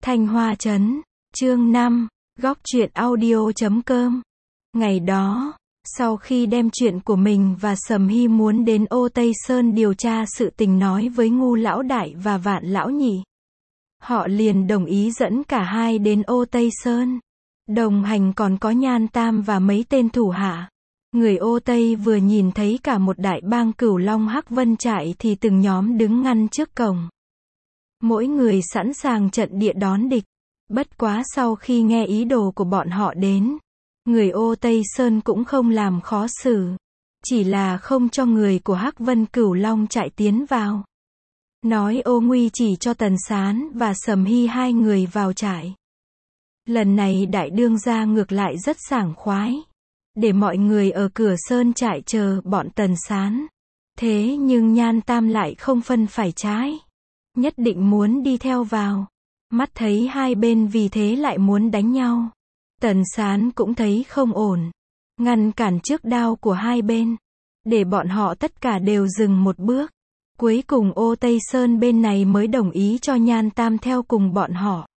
Thanh Hoa Trấn, chương 5, góc truyện audio.com. Ngày đó, sau khi đem chuyện của mình và Sầm Hy muốn đến Ô Tây Sơn điều tra sự tình nói với Ngu Lão Đại và Vạn Lão Nhị, họ liền đồng ý dẫn cả hai đến Ô Tây Sơn. Đồng hành còn có Nhan Tam và mấy tên thủ hạ. Người Ô Tây vừa nhìn thấy cả một đại bang Cửu Long Hắc Vân trại thì từng nhóm đứng ngăn trước cổng. Mỗi người sẵn sàng trận địa đón địch. Bất quá sau khi nghe ý đồ của bọn họ đến, người Ô Tây Sơn cũng không làm khó xử. Chỉ là không cho người của Hắc Vân Cửu Long trại tiến vào. Nói Ô Nguy chỉ cho Tần Sán và Sầm Hy hai người vào trại. Lần này đại đương gia ngược lại rất sảng khoái. Để mọi người ở cửa sơn trại chờ bọn Tần Sán. Thế nhưng Nhan Tam lại không phân phải trái. Nhất định muốn đi theo vào. Mắt thấy hai bên vì thế lại muốn đánh nhau. Tần Sán cũng thấy không ổn. Ngăn cản trước đao của hai bên. Để bọn họ tất cả đều dừng một bước. Cuối cùng Ô Tây Sơn bên này mới đồng ý cho Nhan Tam theo cùng bọn họ.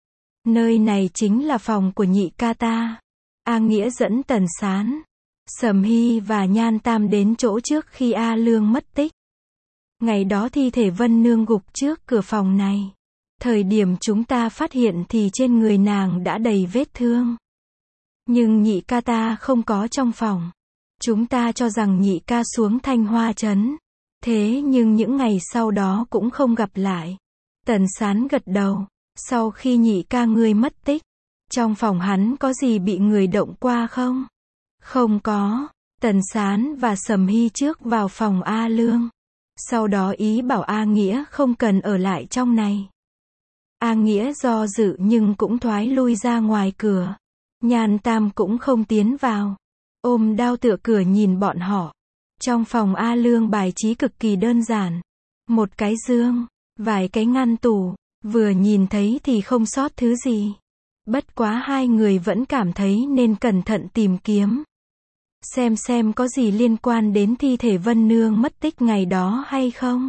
Nơi này chính là phòng của nhị ca ta. A Nghĩa dẫn Tần Sán, Sầm Hy và Nhan Tam đến chỗ trước khi A Lương mất tích. Ngày đó thi thể Vân Nương gục trước cửa phòng này. Thời điểm chúng ta phát hiện thì trên người nàng đã đầy vết thương. Nhưng nhị ca ta không có trong phòng. Chúng ta cho rằng nhị ca xuống Thanh Hoa Trấn. Thế nhưng những ngày sau đó cũng không gặp lại. Tần Sán gật đầu. Sau khi nhị ca ngươi mất tích, trong phòng hắn có gì bị người động qua không? Không có. Tần Sán và Sầm Hy trước vào phòng A Lương. Sau đó ý bảo A Nghĩa không cần ở lại trong này. A Nghĩa do dự nhưng cũng thoái lui ra ngoài cửa. Nhan Tam cũng không tiến vào. Ôm đao tựa cửa nhìn bọn họ. Trong phòng A Lương bài trí cực kỳ đơn giản. Một cái giường, vài cái ngăn tủ. Vừa nhìn thấy thì không sót thứ gì. Bất quá hai người vẫn cảm thấy nên cẩn thận tìm kiếm. Xem có gì liên quan đến thi thể Vân Nương mất tích ngày đó hay không.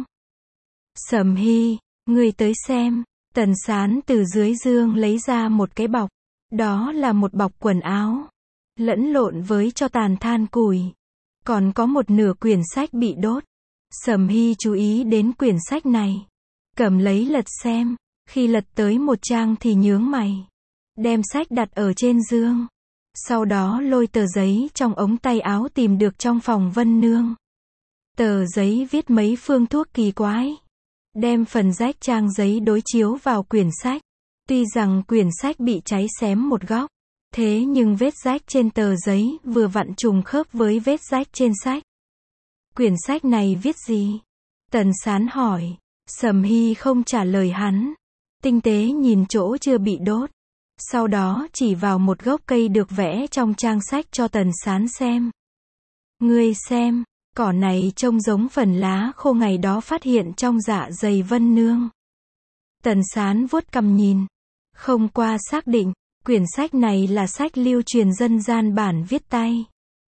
Sầm Hy, ngươi tới xem. Tần Sán từ dưới giường lấy ra một cái bọc. Đó là một bọc quần áo. Lẫn lộn với tro tàn than củi. Còn có một nửa quyển sách bị đốt. Sầm Hy chú ý đến quyển sách này. Cầm lấy lật xem. Khi lật tới một trang thì nhướng mày. Đem sách đặt ở trên giường. Sau đó lôi tờ giấy trong ống tay áo tìm được trong phòng Vân Nương. Tờ giấy viết mấy phương thuốc kỳ quái. Đem phần rách trang giấy đối chiếu vào quyển sách. Tuy rằng quyển sách bị cháy xém một góc. Thế nhưng vết rách trên tờ giấy vừa vặn trùng khớp với vết rách trên sách. Quyển sách này viết gì? Tần Sán hỏi. Sầm Hy không trả lời hắn. Tinh tế nhìn chỗ chưa bị đốt. Sau đó chỉ vào một gốc cây được vẽ trong trang sách cho Tần Sán xem. Ngươi xem, cỏ này trông giống phần lá khô ngày đó phát hiện trong dạ dày Vân Nương. Tần Sán vuốt cằm nhìn. Không qua xác định, quyển sách này là sách lưu truyền dân gian bản viết tay.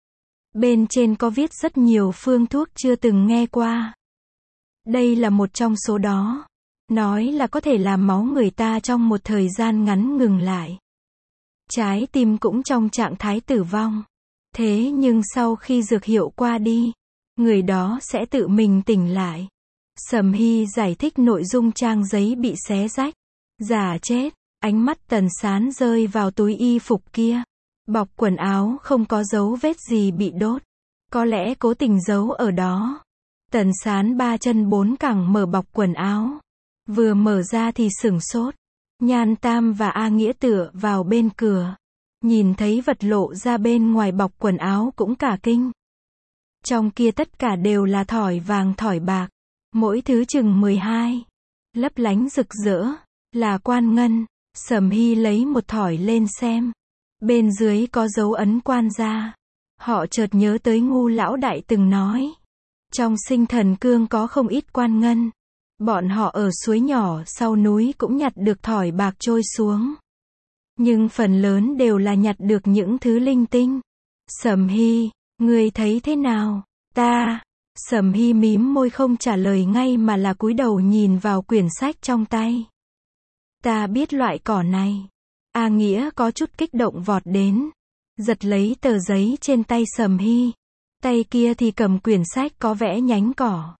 Bên trên có viết rất nhiều phương thuốc chưa từng nghe qua. Đây là một trong số đó. Nói là có thể làm máu người ta trong một thời gian ngắn ngừng lại. Trái tim cũng trong trạng thái tử vong. Thế nhưng sau khi dược hiệu qua đi, người đó sẽ tự mình tỉnh lại. Sầm Hy giải thích nội dung trang giấy bị xé rách. Giả chết, ánh mắt Tần Sán rơi vào túi y phục kia. Bọc quần áo không có dấu vết gì bị đốt. Có lẽ cố tình giấu ở đó. Tần Sán ba chân bốn cẳng mở bọc quần áo. Vừa mở ra thì sửng sốt. Nhan Tam và A Nghĩa tựa vào bên cửa. Nhìn thấy vật lộ ra bên ngoài bọc quần áo cũng cả kinh. Trong kia tất cả đều là thỏi vàng thỏi bạc. Mỗi thứ chừng 12. Lấp lánh rực rỡ. Là quan ngân. Sầm Hy lấy một thỏi lên xem. Bên dưới có dấu ấn quan gia. Họ chợt nhớ tới Ngu Lão Đại từng nói. Trong Sinh Thần Cương có không ít quan ngân. Bọn họ ở suối nhỏ sau núi cũng nhặt được thỏi bạc trôi xuống. Nhưng phần lớn đều là nhặt được những thứ linh tinh. Sầm Hy, ngươi thấy thế nào? Ta. Sầm Hy mím môi không trả lời ngay mà là cúi đầu nhìn vào quyển sách trong tay. Ta biết loại cỏ này. A Nghĩa có chút kích động vọt đến, giật lấy tờ giấy trên tay Sầm Hy. Tay kia thì cầm quyển sách có vẽ nhánh cỏ.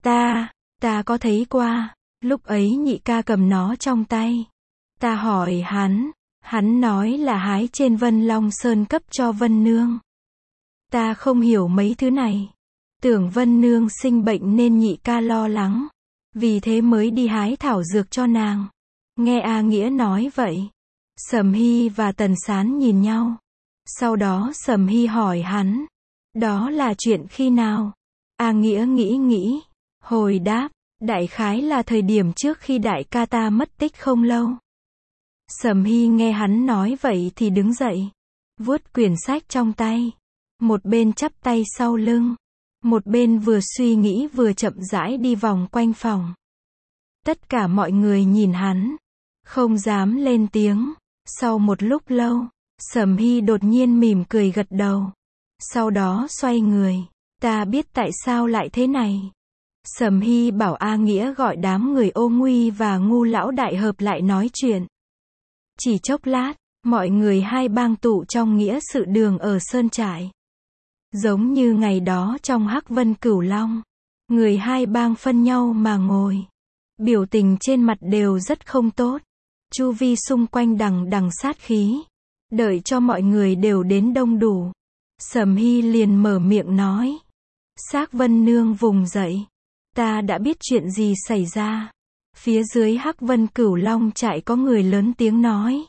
Ta có thấy qua, lúc ấy nhị ca cầm nó trong tay. Ta hỏi hắn nói là hái trên Vân Long Sơn cấp cho Vân Nương. Ta không hiểu mấy thứ này. Tưởng Vân Nương sinh bệnh nên nhị ca lo lắng. Vì thế mới đi hái thảo dược cho nàng. Nghe A Nghĩa nói vậy, Sầm Hy và Tần Sán nhìn nhau. Sau đó Sầm Hy hỏi hắn, đó là chuyện khi nào? A Nghĩa nghĩ, hồi đáp, đại khái là thời điểm trước khi đại ca ta mất tích không lâu. Sầm Hy nghe hắn nói vậy thì đứng dậy, vuốt quyển sách trong tay, một bên chắp tay sau lưng, một bên vừa suy nghĩ vừa chậm rãi đi vòng quanh phòng. Tất cả mọi người nhìn hắn, không dám lên tiếng. Sau một lúc lâu, Sầm Hy đột nhiên mỉm cười gật đầu. Sau đó xoay người. Ta biết tại sao lại thế này. Sầm Hy bảo A Nghĩa gọi đám người Ô Nguy và Ngu lão đại hợp lại nói chuyện. Chỉ chốc lát, mọi người hai bang tụ trong nghĩa sự đường ở Sơn Trại. Giống như ngày đó trong Hắc Vân Cửu Long, người hai bang phân nhau mà ngồi. Biểu tình trên mặt đều rất không tốt. Chu vi xung quanh đằng sát khí. Đợi cho mọi người đều đến đông đủ, Sầm Hy liền mở miệng nói. Xác Vân Nương vùng dậy. Ta đã biết chuyện gì xảy ra. Phía dưới Hắc Vân Cửu Long trại có người lớn tiếng nói.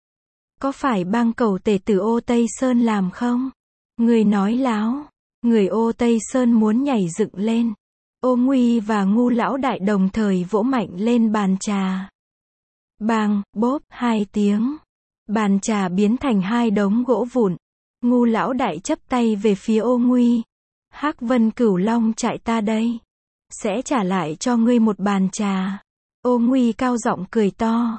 Có phải bang cầu tể tử Ô Tây Sơn làm không? Người nói láo. Người Ô Tây Sơn muốn nhảy dựng lên. Ô Nguy và Ngu lão đại đồng thời vỗ mạnh lên bàn trà. Bang, bốp, hai tiếng. Bàn trà biến thành hai đống gỗ vụn. Ngu lão đại chắp tay về phía Ô Nguy. Hắc Vân Cửu Long trại ta đây. Sẽ trả lại cho ngươi một bàn trà. Ô Nguy cao giọng cười to.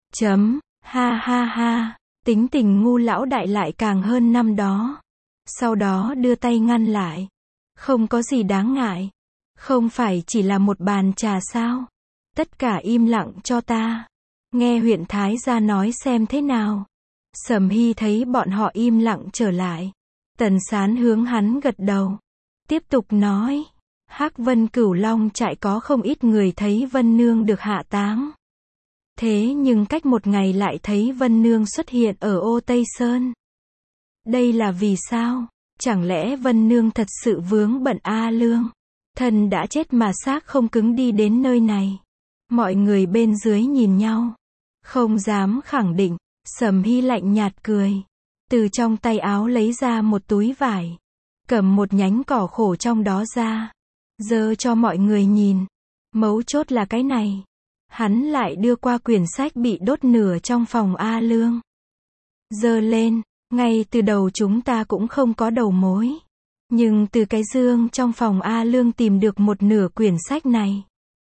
Ha ha ha. Tính tình Ngu lão đại lại càng hơn năm đó. Sau đó đưa tay ngăn lại. Không có gì đáng ngại. Không phải chỉ là một bàn trà sao? Tất cả im lặng cho ta. Nghe huyện Thái gia nói xem thế nào. Sầm Hy thấy bọn họ im lặng trở lại. Tần Sán hướng hắn gật đầu. Tiếp tục nói. Hắc Vân Cửu Long trại có không ít người thấy Vân Nương được hạ táng. Thế nhưng cách một ngày lại thấy Vân Nương xuất hiện ở Ô Tây Sơn. Đây là vì sao? Chẳng lẽ Vân Nương thật sự vướng bận A Lương? Thân đã chết mà xác không cứng đi đến nơi này. Mọi người bên dưới nhìn nhau. Không dám khẳng định. Sầm Hy lạnh nhạt cười. Từ trong tay áo lấy ra một túi vải. Cầm một nhánh cỏ khổ trong đó ra. Giơ cho mọi người nhìn. Mấu chốt là cái này. Hắn lại đưa qua quyển sách bị đốt nửa trong phòng A Lương. Giơ lên. Ngay từ đầu chúng ta cũng không có đầu mối. Nhưng từ cái dương trong phòng A Lương tìm được một nửa quyển sách này.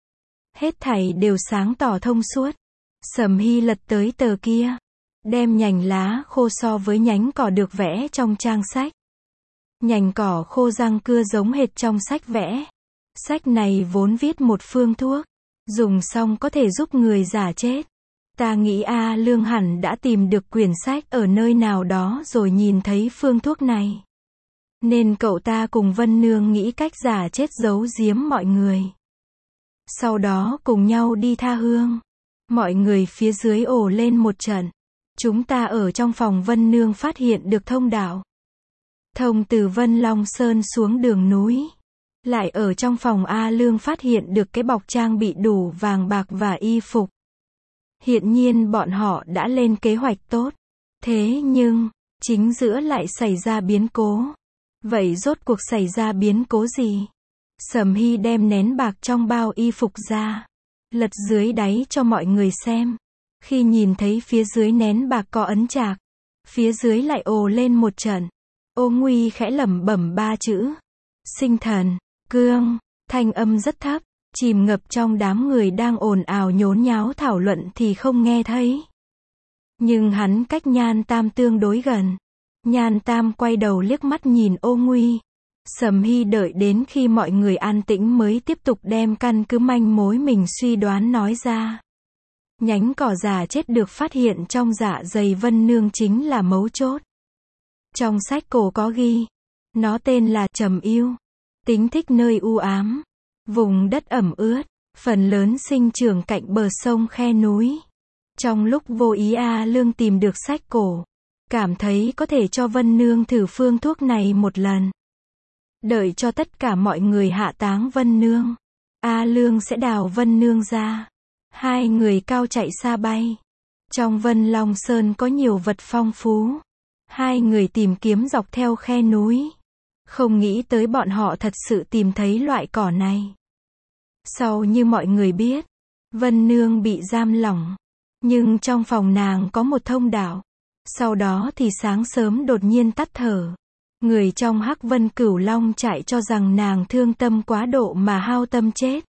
Hết thảy đều sáng tỏ thông suốt. Sầm Hy lật tới tờ kia. Đem nhành lá khô so với nhánh cỏ được vẽ trong trang sách. Nhành cỏ khô răng cưa giống hệt trong sách vẽ. Sách này vốn viết một phương thuốc. Dùng xong có thể giúp người giả chết. Ta nghĩ A Lương hẳn đã tìm được quyển sách ở nơi nào đó rồi nhìn thấy phương thuốc này. Nên cậu ta cùng Vân Nương nghĩ cách giả chết giấu giếm mọi người. Sau đó cùng nhau đi tha hương. Mọi người phía dưới ồ lên một trận. Chúng ta ở trong phòng Vân Nương phát hiện được thông đạo. Thông từ Vân Long Sơn xuống đường núi. Lại ở trong phòng A Lương phát hiện được cái bọc trang bị đủ vàng bạc và y phục. Hiện nhiên bọn họ đã lên kế hoạch tốt. Thế nhưng, chính giữa lại xảy ra biến cố. Vậy rốt cuộc xảy ra biến cố gì? Sầm Hy đem nén bạc trong bao y phục ra. Lật dưới đáy cho mọi người xem. Khi nhìn thấy phía dưới nén bạc có ấn chạc. Phía dưới lại ồ lên một trận. Ô Nguy khẽ lẩm bẩm ba chữ. Sinh thần, cương, thanh âm rất thấp. Chìm ngập trong đám người đang ồn ào nhốn nháo thảo luận thì không nghe thấy. Nhưng hắn cách Nhan Tam tương đối gần. Nhan Tam quay đầu liếc mắt nhìn Ô Nguy. Sầm Hy đợi đến khi mọi người an tĩnh mới tiếp tục đem căn cứ manh mối mình suy đoán nói ra. Nhánh cỏ già chết được phát hiện trong dạ dày Vân Nương chính là mấu chốt. Trong sách cổ có ghi, nó tên là Trầm Yêu, tính thích nơi u ám, vùng đất ẩm ướt, phần lớn sinh trưởng cạnh bờ sông khe núi. Trong lúc vô ý A Lương tìm được sách cổ, cảm thấy có thể cho Vân Nương thử phương thuốc này một lần. Đợi cho tất cả mọi người hạ táng Vân Nương, A Lương sẽ đào Vân Nương ra. Hai người cao chạy xa bay. Trong Vân Long Sơn có nhiều vật phong phú. Hai người tìm kiếm dọc theo khe núi. Không nghĩ tới bọn họ thật sự tìm thấy loại cỏ này. Sau như mọi người biết, Vân Nương bị giam lỏng. Nhưng trong phòng nàng có một thông đạo. Sau đó thì sáng sớm đột nhiên tắt thở. Người trong Hắc Vân Cửu Long trại cho rằng nàng thương tâm quá độ mà hao tâm chết,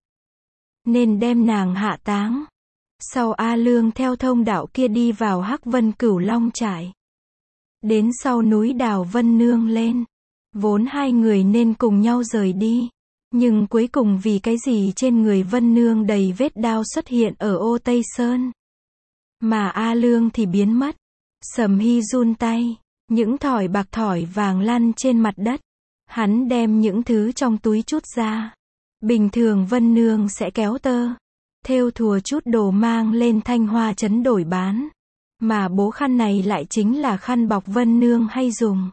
nên đem nàng hạ táng. Sau A Lương theo thông đạo kia đi vào Hắc Vân Cửu Long trại. Đến sau núi đào Vân Nương lên. Vốn hai người nên cùng nhau rời đi. Nhưng cuối cùng vì cái gì trên người Vân Nương đầy vết đao xuất hiện ở Ô Tây Sơn. Mà A Lương thì biến mất. Sầm Hy run tay. Những thỏi bạc thỏi vàng lăn trên mặt đất. Hắn đem những thứ trong túi chút ra. Bình thường Vân Nương sẽ kéo tơ, thêu thùa chút đồ mang lên Thanh Hoa trấn đổi bán. Mà bố khăn này lại chính là khăn bọc Vân Nương hay dùng.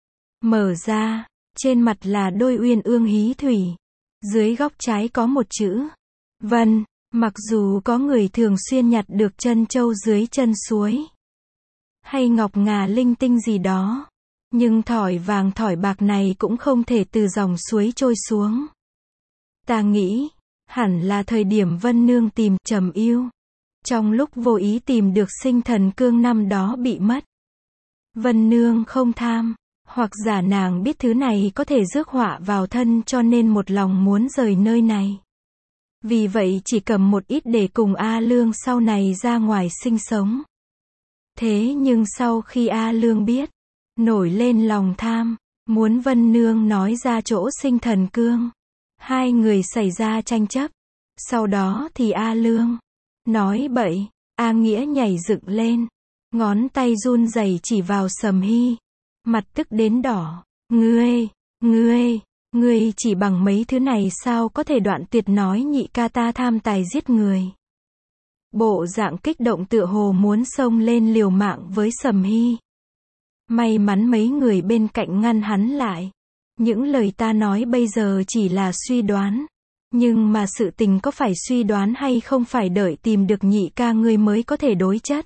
Mở ra, trên mặt là đôi uyên ương hí thủy. Dưới góc trái có một chữ Vân. Mặc dù có người thường xuyên nhặt được chân châu dưới chân suối, hay ngọc ngà linh tinh gì đó, nhưng thỏi vàng thỏi bạc này cũng không thể từ dòng suối trôi xuống. Ta nghĩ, hẳn là thời điểm Vân Nương tìm Trầm Yêu. Trong lúc vô ý tìm được sinh thần cương năm đó bị mất. Vân Nương không tham, hoặc giả nàng biết thứ này có thể rước họa vào thân cho nên một lòng muốn rời nơi này. Vì vậy chỉ cầm một ít để cùng A Lương sau này ra ngoài sinh sống. Thế nhưng sau khi A Lương biết, nổi lên lòng tham, muốn Vân Nương nói ra chỗ sinh thần cương. Hai người xảy ra tranh chấp. Sau đó thì A Lương nói bậy. A Nghĩa nhảy dựng lên, ngón tay run rẩy chỉ vào Sầm Hy, mặt tức đến đỏ. Ngươi chỉ bằng mấy thứ này sao có thể đoạn tuyệt nói nhị ca ta tham tài giết người. Bộ dạng kích động tựa hồ muốn xông lên liều mạng với Sầm Hy. May mắn mấy người bên cạnh ngăn hắn lại. Những lời ta nói bây giờ chỉ là suy đoán. Nhưng mà sự tình có phải suy đoán hay không phải đợi tìm được nhị ca ngươi mới có thể đối chất.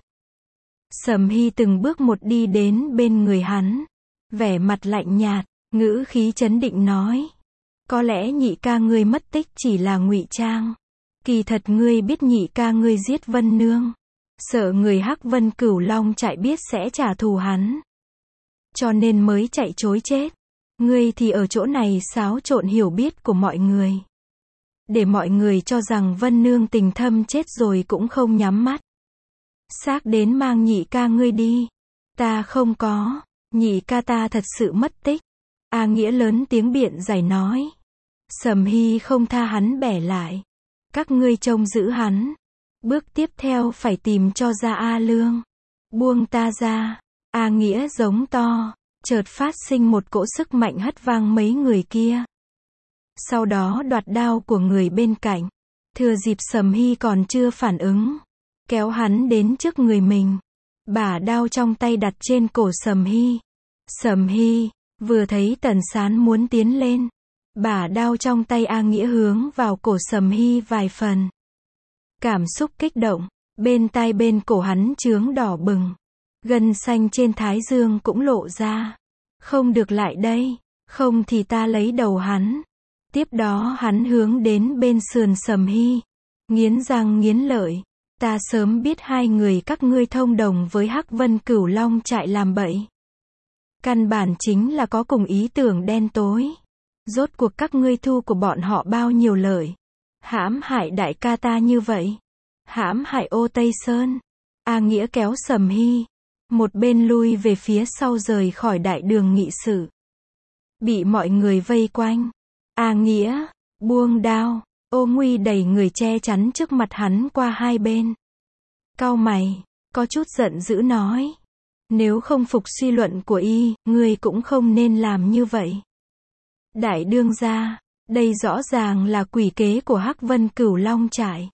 Sầm Hy từng bước một đi đến bên người hắn. Vẻ mặt lạnh nhạt, ngữ khí trấn định nói. Có lẽ nhị ca ngươi mất tích chỉ là ngụy trang. Kỳ thật ngươi biết nhị ca ngươi giết Vân Nương. Sợ người Hắc Vân Cửu Long trại biết sẽ trả thù hắn. Cho nên mới chạy trối chết. Ngươi thì ở chỗ này xáo trộn hiểu biết của mọi người. Để mọi người cho rằng Vân Nương tình thâm chết rồi cũng không nhắm mắt. Xác đến mang nhị ca ngươi đi. Ta không có. Nhị ca ta thật sự mất tích. A Nghĩa lớn tiếng biện giải nói. Sầm Hy không tha hắn bẻ lại. Các ngươi trông giữ hắn. Bước tiếp theo phải tìm cho ra A Lương. Buông ta ra. A Nghĩa giống to. Chợt phát sinh một cỗ sức mạnh hất vang mấy người kia. Sau đó đoạt đao của người bên cạnh. Thừa dịp Sầm Hy còn chưa phản ứng, kéo hắn đến trước người mình. Bả đao trong tay đặt trên cổ Sầm Hy. Sầm Hy vừa thấy Tần Sán muốn tiến lên, bả đao trong tay A Nghĩa hướng vào cổ Sầm Hy vài phần. Cảm xúc kích động, bên tai bên cổ hắn chướng đỏ bừng. Gân xanh trên thái dương cũng lộ ra. Không được lại đây, không thì ta lấy đầu hắn. Tiếp đó hắn hướng đến bên sườn Sầm Hy. Nghiến răng nghiến lợi. Ta sớm biết hai người các ngươi thông đồng với Hắc Vân Cửu Long trại làm bậy. Căn bản chính là có cùng ý tưởng đen tối. Rốt cuộc các ngươi thu của bọn họ bao nhiêu lợi. Hãm hại đại ca ta như vậy. Hãm hại Ô Tây Sơn. A Nghĩa kéo Sầm Hy. Một bên lui về phía sau rời khỏi đại đường nghị sự. Bị mọi người vây quanh. A Nghĩa, buông đao. Ô Nguy đẩy người che chắn trước mặt hắn qua hai bên. Cau mày, có chút giận dữ nói. Nếu không phục suy luận của y, ngươi cũng không nên làm như vậy. Đại đương gia, đây rõ ràng là quỷ kế của Hắc Vân Cửu Long trại.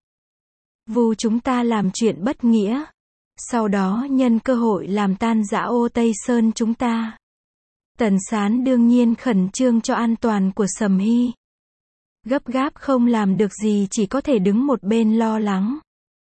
Vu chúng ta làm chuyện bất nghĩa. Sau đó nhân cơ hội làm tan rã Ô Tây Sơn chúng ta. Tần Sán đương nhiên khẩn trương cho an toàn của Sầm Hy. Gấp gáp không làm được gì, chỉ có thể đứng một bên lo lắng.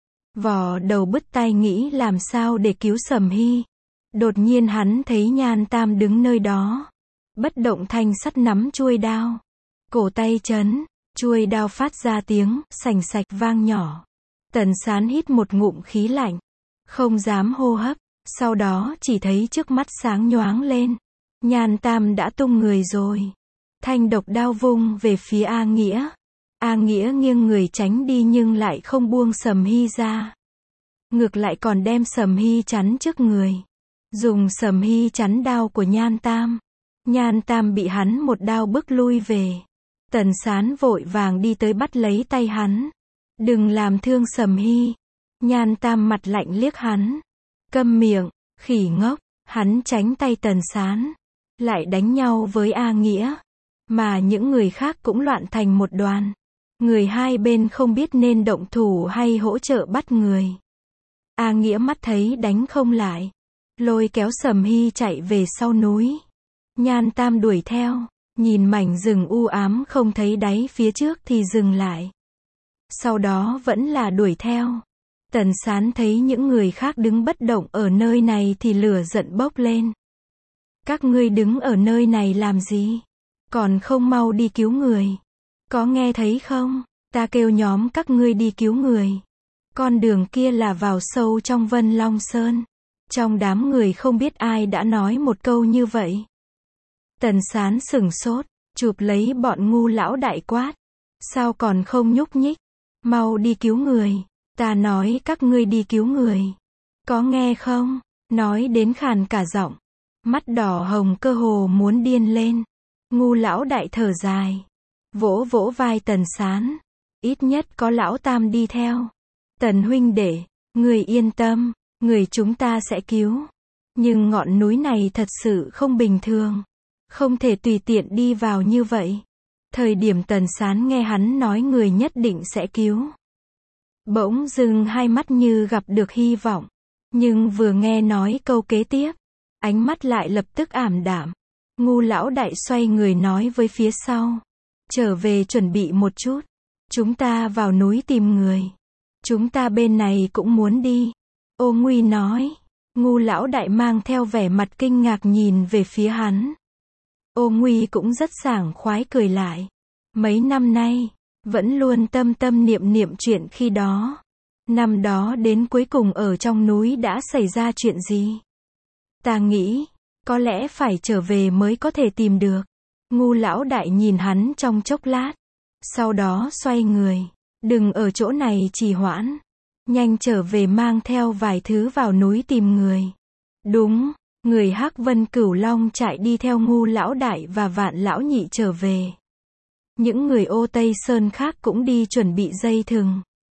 Vò đầu bứt tai nghĩ làm sao để cứu Sầm Hy. Đột nhiên hắn thấy Nhan Tam đứng nơi đó. Bất động thanh sắt nắm chuôi đao. Cổ tay chấn, chuôi đao phát ra tiếng sành sạch vang nhỏ. Tần Sán hít một ngụm khí lạnh. Không dám hô hấp. Sau đó chỉ thấy trước mắt sáng nhoáng lên. Nhan Tam đã tung người rồi. Thanh độc đao vung về phía A Nghĩa. A Nghĩa nghiêng người tránh đi nhưng lại không buông Sầm Hy ra. Ngược lại còn đem Sầm Hy chắn trước người. Dùng Sầm Hy chắn đao của Nhan Tam. Nhan Tam bị hắn một đao bức lui về. Tần Sán vội vàng đi tới bắt lấy tay hắn. Đừng làm thương Sầm Hy. Nhan Tam mặt lạnh liếc hắn. Câm miệng, khỉ ngốc. Hắn tránh tay Tần Sán. Lại đánh nhau với A Nghĩa. Mà những người khác cũng loạn thành một đoàn. Người hai bên không biết nên động thủ hay hỗ trợ bắt người. A Nghĩa mắt thấy đánh không lại. Lôi kéo Sầm Hy chạy về sau núi. Nhan Tam đuổi theo. Nhìn mảnh rừng u ám không thấy đáy phía trước thì dừng lại. Sau đó vẫn là đuổi theo. Tần Sán thấy những người khác đứng bất động ở nơi này thì lửa giận bốc lên. Các ngươi đứng ở nơi này làm gì? Còn không mau đi cứu người. Có nghe thấy không? Ta kêu nhóm các ngươi đi cứu người. Con đường kia là vào sâu trong Vân Long Sơn. Trong đám người không biết ai đã nói một câu như vậy. Tần Sán sửng sốt, chụp lấy bọn ngu lão đại quát. Sao còn không nhúc nhích? Mau đi cứu người. Ta nói các ngươi đi cứu người. Có nghe không? Nói đến khàn cả giọng. Mắt đỏ hồng cơ hồ muốn điên lên. Ngu lão đại thở dài. Vỗ vỗ vai Tần Sán. Ít nhất có lão Tam đi theo. Tần huynh đệ, người yên tâm, người chúng ta sẽ cứu. Nhưng ngọn núi này thật sự không bình thường. Không thể tùy tiện đi vào như vậy. Thời điểm Tần Sán nghe hắn nói người nhất định sẽ cứu. Bỗng dưng hai mắt như gặp được hy vọng. Nhưng vừa nghe nói câu kế tiếp, ánh mắt lại lập tức ảm đạm. Ngu lão đại xoay người nói với phía sau. Trở về chuẩn bị một chút. Chúng ta vào núi tìm người. Chúng ta bên này cũng muốn đi. Ô Nguy nói. Ngu lão đại mang theo vẻ mặt kinh ngạc nhìn về phía hắn. Ô Nguy cũng rất sảng khoái cười lại. Mấy năm nay, vẫn luôn tâm tâm niệm niệm chuyện khi đó. Năm đó đến cuối cùng ở trong núi đã xảy ra chuyện gì? Ta nghĩ, có lẽ phải trở về mới có thể tìm được. Ngu lão đại nhìn hắn trong chốc lát. Sau đó xoay người. Đừng ở chỗ này trì hoãn. Nhanh trở về mang theo vài thứ vào núi tìm người. Đúng, người Hắc Vân Cửu Long trại đi theo Ngu lão đại và Vạn lão nhị trở về. Những người Ô Tây Sơn khác cũng đi chuẩn bị dây thừng.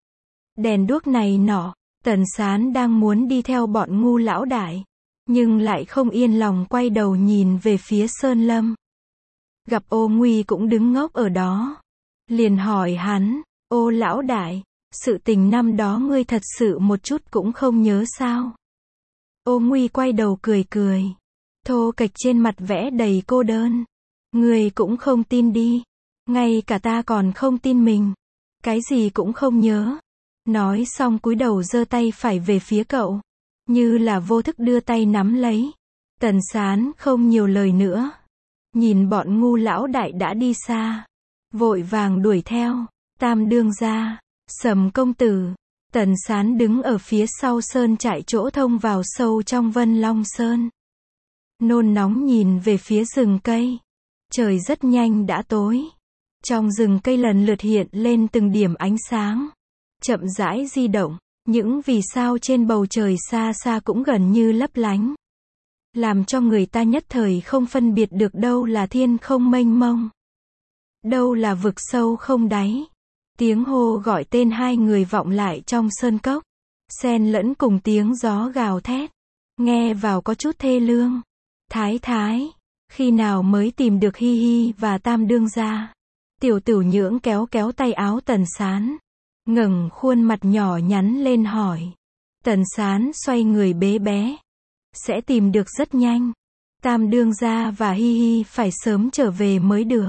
Đèn đuốc này nọ, Tần Sán đang muốn đi theo bọn Ngu lão đại. Nhưng lại không yên lòng quay đầu nhìn về phía Sơn Lâm. Gặp Ô Nguy cũng đứng ngốc ở đó. Liền hỏi hắn, ô lão đại, sự tình năm đó ngươi thật sự một chút cũng không nhớ sao? Ô Nguy quay đầu cười cười. Thô kệch trên mặt vẽ đầy cô đơn. Ngươi cũng không tin đi. Ngay cả ta còn không tin mình. Cái gì cũng không nhớ. Nói xong cúi đầu giơ tay phải về phía cậu. Như là vô thức đưa tay nắm lấy. Tần Sán không nhiều lời nữa. Nhìn bọn Ngu lão đại đã đi xa. Vội vàng đuổi theo. Tam đương gia, Sầm công tử. Tần Sán đứng ở phía sau sơn trại chỗ thông vào sâu trong Vân Long Sơn. Nôn nóng nhìn về phía rừng cây. Trời rất nhanh đã tối. Trong rừng cây lần lượt hiện lên từng điểm ánh sáng. Chậm rãi di động. Những vì sao trên bầu trời xa xa cũng gần như lấp lánh. Làm cho người ta nhất thời không phân biệt được đâu là thiên không mênh mông. Đâu là vực sâu không đáy. Tiếng hô gọi tên hai người vọng lại trong sơn cốc. xen lẫn cùng tiếng gió gào thét, nghe vào có chút thê lương. Thái thái, khi nào mới tìm được Hi Hi và Tam đương gia? Tiểu Tửu Nhưỡng kéo kéo tay áo Tần Sán, ngẩng khuôn mặt nhỏ nhắn lên hỏi. Tần Sán xoay người bế bé. Sẽ tìm được rất nhanh. Tam đương gia và Hi Hi phải sớm trở về mới được.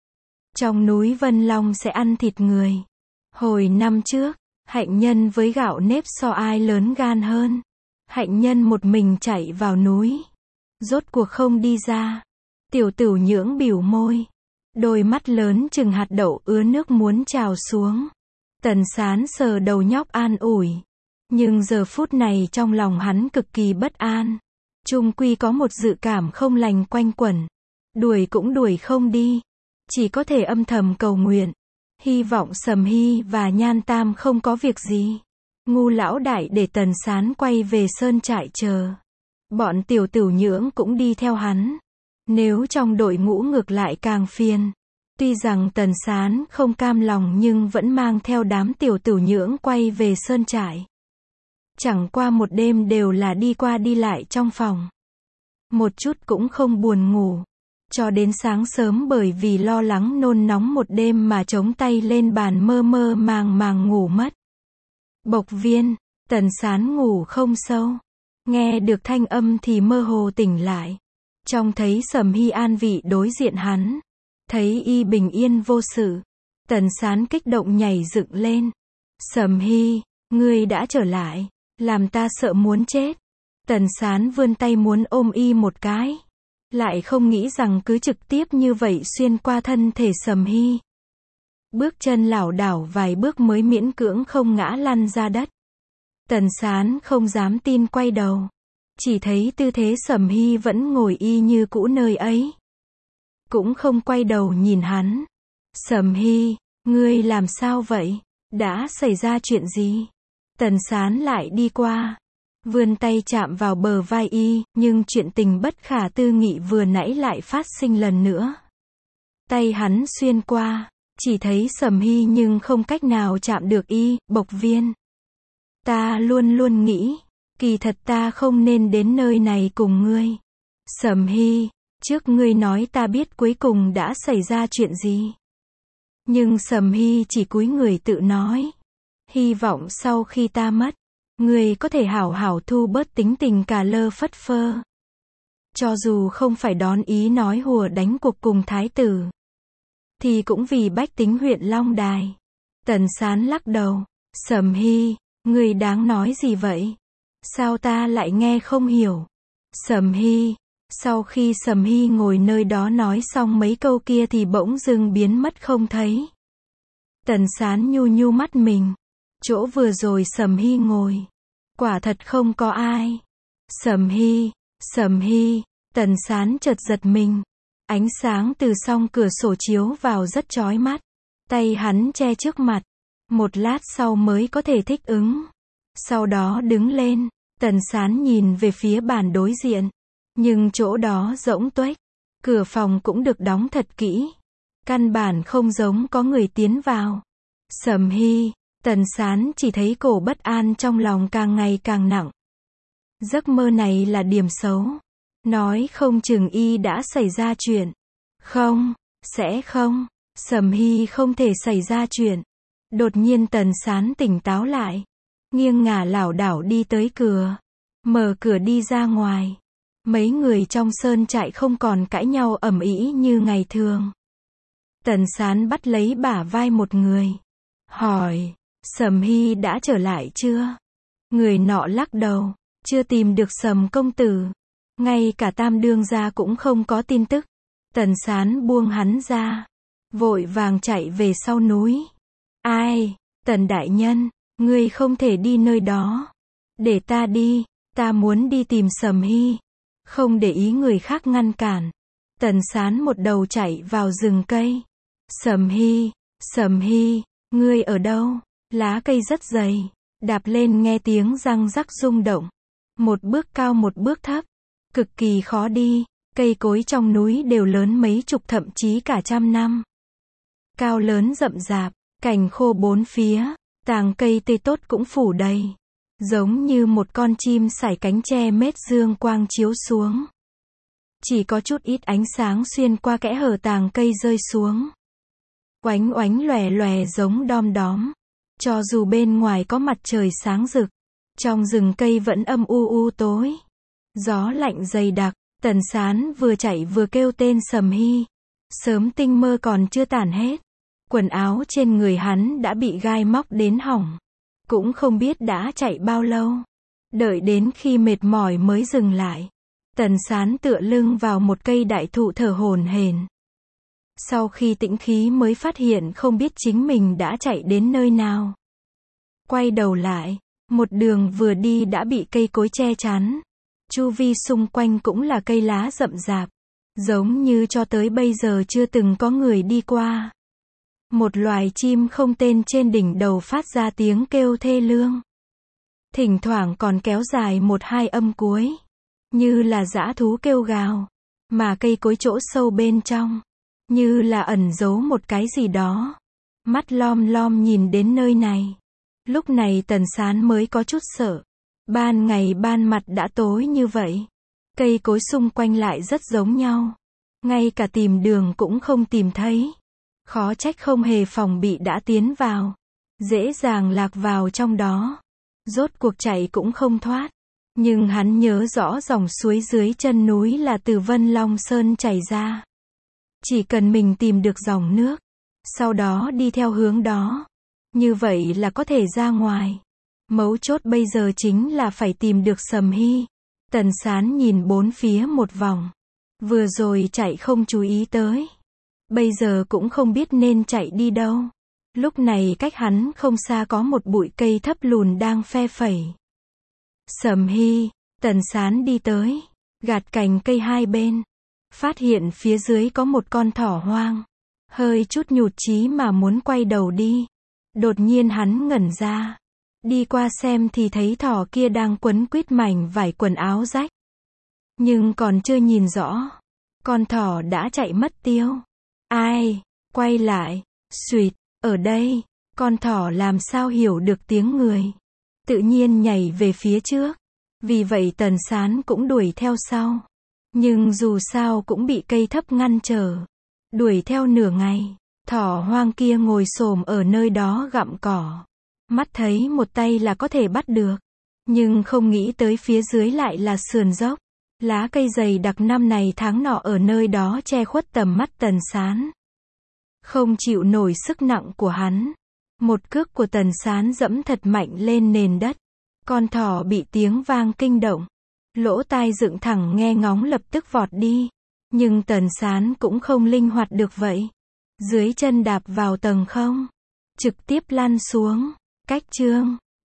Trong núi Vân Long sẽ ăn thịt người. Hồi năm trước, Hạnh Nhân với gạo nếp so ai lớn gan hơn. Hạnh Nhân một mình chạy vào núi, rốt cuộc không đi ra. Tiểu Tửu Nhưỡng bĩu môi, đôi mắt lớn chừng hạt đậu ứa nước muốn trào xuống. Tần Sán sờ đầu nhóc an ủi, nhưng giờ phút này trong lòng hắn cực kỳ bất an. Chung quy có một dự cảm không lành quanh quẩn, đuổi cũng đuổi không đi, chỉ có thể âm thầm cầu nguyện, hy vọng Sầm Hy và Nhan Tam không có việc gì. Ngu lão đại để Tần Sán quay về sơn trại chờ. Bọn Tiểu Tửu Nhưỡng cũng đi theo hắn. Nếu trong đội ngũ ngược lại càng phiền. Tuy rằng Tần Sán không cam lòng nhưng vẫn mang theo đám Tiểu Tửu Nhưỡng quay về sơn trại. Chẳng qua một đêm đều là đi qua đi lại trong phòng. Một chút cũng không buồn ngủ. Cho đến sáng sớm bởi vì lo lắng nôn nóng một đêm mà chống tay lên bàn mơ mơ màng màng ngủ mất. Bộc Viên, Tần Sán ngủ không sâu. Nghe được thanh âm thì mơ hồ tỉnh lại. Trông thấy Sầm Hy an vị đối diện hắn. Thấy y bình yên vô sự. Tần Sán kích động nhảy dựng lên. Sầm Hy, ngươi đã trở lại. Làm ta sợ muốn chết. Tần Sán vươn tay muốn ôm y một cái. Lại không nghĩ rằng cứ trực tiếp như vậy xuyên qua thân thể Sầm Hy. Bước chân lảo đảo vài bước mới miễn cưỡng không ngã lăn ra đất. Tần Sán không dám tin quay đầu. Chỉ thấy tư thế Sầm Hy vẫn ngồi y như cũ nơi ấy. Cũng không quay đầu nhìn hắn. Sầm Hy, ngươi làm sao vậy? Đã xảy ra chuyện gì? Tần Sán lại đi qua. Vươn tay chạm vào bờ vai y, nhưng chuyện tình bất khả tư nghị vừa nãy lại phát sinh lần nữa. Tay hắn xuyên qua, chỉ thấy Sầm Hy nhưng không cách nào chạm được y. Bộc Viên, ta luôn luôn nghĩ, kỳ thật ta không nên đến nơi này cùng ngươi. Sầm Hy, trước ngươi nói ta biết cuối cùng đã xảy ra chuyện gì. Nhưng Sầm Hy chỉ cúi người tự nói, hy vọng sau khi ta mất, ngươi có thể hảo hảo thu bớt tính tình cà lơ phất phơ. Cho dù không phải đón ý nói hùa đánh cuộc cùng thái tử, thì cũng vì bách tính huyện Long Đài. Tần Sán lắc đầu. Sầm Hy, ngươi đáng nói gì vậy? Sao ta lại nghe không hiểu? Sầm Hy. Sau khi Sầm Hy ngồi nơi đó nói xong mấy câu kia thì bỗng dưng biến mất không thấy. Tần Sán nhu nhu mắt mình. Chỗ vừa rồi Sầm Hy ngồi, quả thật không có ai. Sầm Hy, Sầm Hy. Tần Sán chợt giật mình. Ánh sáng từ song cửa sổ chiếu vào rất chói mắt. Tay hắn che trước mặt. Một lát sau mới có thể thích ứng. Sau đó đứng lên. Tần Sán nhìn về phía bàn đối diện. Nhưng chỗ đó rỗng tuếch. Cửa phòng cũng được đóng thật kỹ. Căn bản không giống có người tiến vào. Sầm Hy. Tần Sán chỉ thấy cổ bất an trong lòng càng ngày càng nặng. Giấc mơ này là điểm xấu. Nói không chừng y đã xảy ra chuyện. Không, sẽ không. Sầm Hy không thể xảy ra chuyện. Đột nhiên Tần Sán tỉnh táo lại. Nghiêng ngả lảo đảo đi tới cửa. Mở cửa đi ra ngoài. Mấy người trong sơn trại không còn cãi nhau ầm ĩ như ngày thường. Tần Sán bắt lấy bả vai một người. Hỏi, Sầm Hy đã trở lại chưa? Người nọ lắc đầu. Chưa tìm được Sầm công tử. Ngay cả Tam đương gia cũng không có tin tức. Tần Sán buông hắn ra. Vội vàng chạy về sau núi. Ai? Tần đại nhân, ngươi không thể đi nơi đó. Để ta đi, ta muốn đi tìm Sầm Hy. Không để ý người khác ngăn cản. Tần Sán một đầu chạy vào rừng cây. Sầm Hy, ngươi ở đâu? Lá cây rất dày. Đạp lên nghe tiếng răng rắc rung động. Một bước cao một bước thấp. Cực kỳ khó đi. Cây cối trong núi đều lớn mấy chục thậm chí cả trăm năm. Cao lớn rậm rạp, cành khô bốn phía, tàng cây tươi tốt cũng phủ đầy. giống như một con chim sải cánh che mết dương quang chiếu xuống. Chỉ có chút ít ánh sáng xuyên qua kẽ hở tàng cây rơi xuống. Oánh oánh lòe lòe giống đom đóm. Cho dù bên ngoài có mặt trời sáng rực, trong rừng cây vẫn âm u u tối. Gió lạnh dày đặc, Tần Sán vừa chạy vừa kêu tên Sầm Hy. Sớm tinh mơ còn chưa tản hết. Quần áo trên người hắn đã bị gai móc đến hỏng. Cũng không biết đã chạy bao lâu. Đợi đến khi mệt mỏi mới dừng lại. Tần Sán tựa lưng vào một cây đại thụ thở hổn hển. Sau khi tĩnh khí mới phát hiện không biết chính mình đã chạy đến nơi nào. Quay đầu lại, một đường vừa đi đã bị cây cối che chắn. Chu vi xung quanh cũng là cây lá rậm rạp, giống như cho tới bây giờ chưa từng có người đi qua. Một loài chim không tên trên đỉnh đầu phát ra tiếng kêu thê lương. Thỉnh thoảng còn kéo dài một hai âm cuối, như là dã thú kêu gào, mà cây cối chỗ sâu bên trong, như là ẩn giấu một cái gì đó. Mắt lom lom nhìn đến nơi này. Lúc này Tần Sán mới có chút sợ. Ban ngày ban mặt đã tối như vậy. Cây cối xung quanh lại rất giống nhau. Ngay cả tìm đường cũng không tìm thấy. Khó trách không hề phòng bị đã tiến vào. Dễ dàng lạc vào trong đó. Rốt cuộc chạy cũng không thoát. Nhưng hắn nhớ rõ dòng suối dưới chân núi là từ Vân Long Sơn chảy ra. Chỉ cần mình tìm được dòng nước, sau đó đi theo hướng đó, như vậy là có thể ra ngoài. Mấu chốt bây giờ chính là phải tìm được Sầm Hy. Tần Sán nhìn bốn phía một vòng. Vừa rồi chạy không chú ý tới. Bây giờ cũng không biết nên chạy đi đâu. Lúc này cách hắn không xa có một bụi cây thấp lùn đang phe phẩy. Sầm Hy, Tần Sán đi tới, gạt cành cây hai bên. Phát hiện phía dưới có một con thỏ hoang. Hơi chút nhụt chí mà muốn quay đầu đi. Đột nhiên hắn ngẩn ra. Đi qua xem thì thấy thỏ kia đang quấn quít mảnh vải quần áo rách. Nhưng còn chưa nhìn rõ. Con thỏ đã chạy mất tiêu. Ai? Quay lại. Xuỵt, ở đây. Con thỏ làm sao hiểu được tiếng người. Tự nhiên nhảy về phía trước. Vì vậy Tần Sán cũng đuổi theo sau. Nhưng dù sao cũng bị cây thấp ngăn trở. Đuổi theo nửa ngày, thỏ hoang kia ngồi xổm ở nơi đó gặm cỏ. Mắt thấy một tay là có thể bắt được. Nhưng không nghĩ tới phía dưới lại là sườn dốc. Lá cây dày đặc năm này tháng nọ ở nơi đó che khuất tầm mắt Tần Sán. Không chịu nổi sức nặng của hắn. Một cước của Tần Sán dẫm thật mạnh lên nền đất. Con thỏ bị tiếng vang kinh động. Lỗ tai dựng thẳng nghe ngóng lập tức vọt đi. Nhưng Tần Sán cũng không linh hoạt được vậy. Dưới chân đạp vào tầng không. Trực tiếp lăn xuống. Cách chương